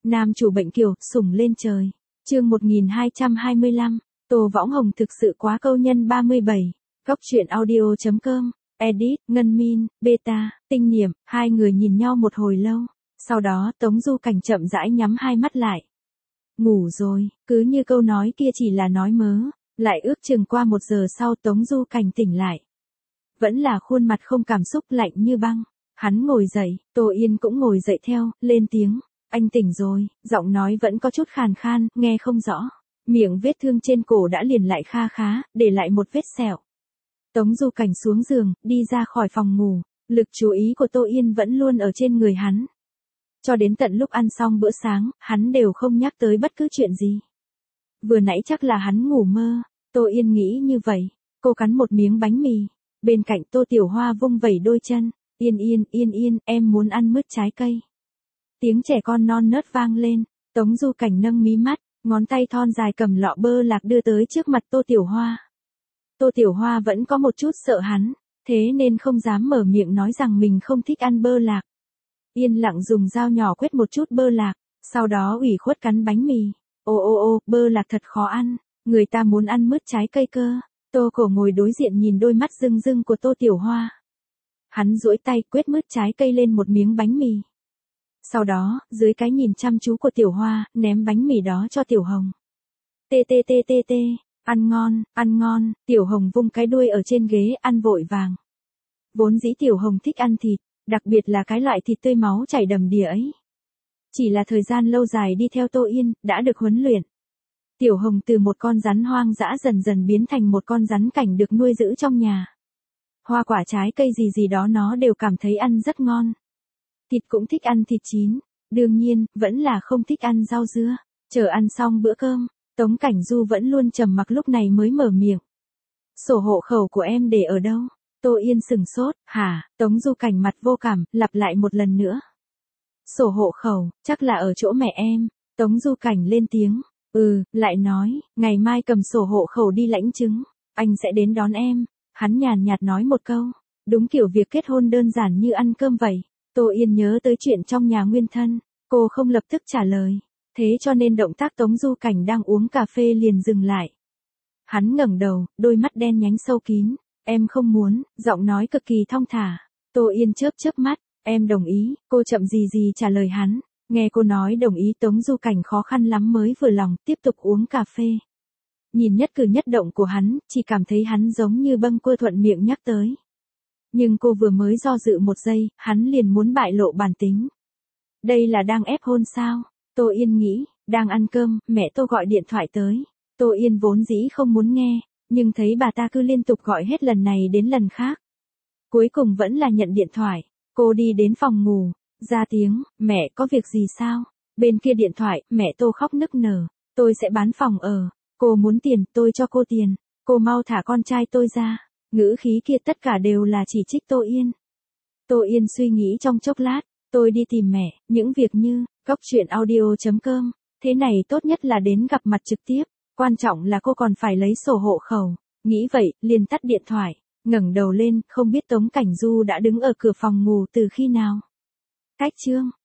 Nam chủ bệnh kiều, sủng lên trời. Chương 1225. Tô Võng Hồng thực sự quá câu nhân 37. Góc truyện audio.com. Edit, Ngân Min, Beta, Tinh Niệm, hai người nhìn nhau một hồi lâu. Sau đó Tống Du Cảnh chậm rãi nhắm hai mắt lại. Ngủ rồi, cứ như câu nói kia chỉ là nói mớ. Lại ước chừng qua 1 giờ sau Tống Du Cảnh tỉnh lại. Vẫn là khuôn mặt không cảm xúc, lạnh như băng. Hắn ngồi dậy, Tô Yên cũng ngồi dậy theo, lên tiếng. Anh tỉnh rồi, giọng nói vẫn có chút khàn khan, nghe không rõ. Miệng vết thương trên cổ đã liền lại kha khá, để lại một vết sẹo. Tống Du Cảnh xuống giường, đi ra khỏi phòng ngủ. Lực chú ý của Tô Yên vẫn luôn ở trên người hắn. Cho đến tận lúc ăn xong bữa sáng, hắn đều không nhắc tới bất cứ chuyện gì. Vừa nãy chắc là hắn ngủ mơ. Tô Yên nghĩ như vậy. Cô cắn một miếng bánh mì. Bên cạnh Tô Tiểu Hoa vung vẩy đôi chân. Yên, em muốn ăn mứt trái cây. Tiếng trẻ con non nớt vang lên. Tống Du Cảnh nâng mí mắt, ngón tay thon dài cầm lọ bơ lạc đưa tới trước mặt Tô Tiểu Hoa. Tô Tiểu Hoa vẫn có một chút sợ hắn, thế nên không dám mở miệng nói rằng mình không thích ăn bơ lạc. Yên lặng dùng dao nhỏ quét một chút bơ lạc, sau đó ủy khuất cắn bánh mì. Ô, bơ lạc thật khó ăn, người ta muốn ăn mứt trái cây cơ. Tô Cổ ngồi đối diện nhìn đôi mắt rưng rưng của Tô Tiểu Hoa. Hắn duỗi tay quét mứt trái cây lên một miếng bánh mì. Sau đó, dưới cái nhìn chăm chú của Tiểu Hoa, ném bánh mì đó cho Tiểu Hồng. Tê, ăn ngon, Tiểu Hồng vung cái đuôi ở trên ghế ăn vội vàng. Vốn dĩ Tiểu Hồng thích ăn thịt, đặc biệt là cái loại thịt tươi máu chảy đầm đìa ấy. Chỉ là thời gian lâu dài đi theo Tô Yên, đã được huấn luyện. Tiểu Hồng từ một con rắn hoang dã dần dần biến thành một con rắn cảnh được nuôi giữ trong nhà. Hoa quả trái cây gì đó nó đều cảm thấy ăn rất ngon. Thịt cũng thích ăn thịt chín, đương nhiên, vẫn là không thích ăn rau dưa. Chờ ăn xong bữa cơm, Tống Cảnh Du vẫn luôn trầm mặc lúc này mới mở miệng. Sổ hộ khẩu của em để ở đâu? Tô Yên sừng sốt, hả? Tống Du Cảnh mặt vô cảm, lặp lại một lần nữa. Sổ hộ khẩu, chắc là ở chỗ mẹ em. Tống Du Cảnh lên tiếng. Lại nói, ngày mai cầm sổ hộ khẩu đi lãnh chứng, anh sẽ đến đón em. Hắn nhàn nhạt nói một câu, đúng kiểu việc kết hôn đơn giản như ăn cơm vậy. Tô Yên nhớ tới chuyện trong nhà nguyên thân, cô không lập tức trả lời, thế cho nên động tác Tống Du Cảnh đang uống cà phê liền dừng lại. Hắn ngẩng đầu, đôi mắt đen nhánh sâu kín, em không muốn, giọng nói cực kỳ thong thả. Tô Yên chớp mắt, em đồng ý, cô chậm gì trả lời hắn. Nghe cô nói đồng ý Tống Du Cảnh khó khăn lắm mới vừa lòng, tiếp tục uống cà phê. Nhìn nhất cử nhất động của hắn, chỉ cảm thấy hắn giống như bâng quơ thuận miệng nhắc tới. Nhưng cô vừa mới do dự một giây, hắn liền muốn bại lộ bản tính. Đây là đang ép hôn sao? Tô Yên nghĩ, đang ăn cơm, mẹ Tô gọi điện thoại tới. Tô Yên vốn dĩ không muốn nghe, nhưng thấy bà ta cứ liên tục gọi hết lần này đến lần khác. Cuối cùng vẫn là nhận điện thoại, cô đi đến phòng ngủ, ra tiếng, mẹ có việc gì sao? Bên kia điện thoại, mẹ Tô khóc nức nở, tôi sẽ bán phòng ở, cô muốn tiền, tôi cho cô tiền, cô mau thả con trai tôi ra. Ngữ khí kia tất cả đều là chỉ trích Tô Yên. Tô Yên suy nghĩ trong chốc lát, tôi đi tìm mẹ, những việc như, góc truyện audio.com, thế này tốt nhất là đến gặp mặt trực tiếp, quan trọng là cô còn phải lấy sổ hộ khẩu, nghĩ vậy, liền tắt điện thoại, ngẩng đầu lên, không biết Tống Cảnh Du đã đứng ở cửa phòng ngủ từ khi nào. Cách chương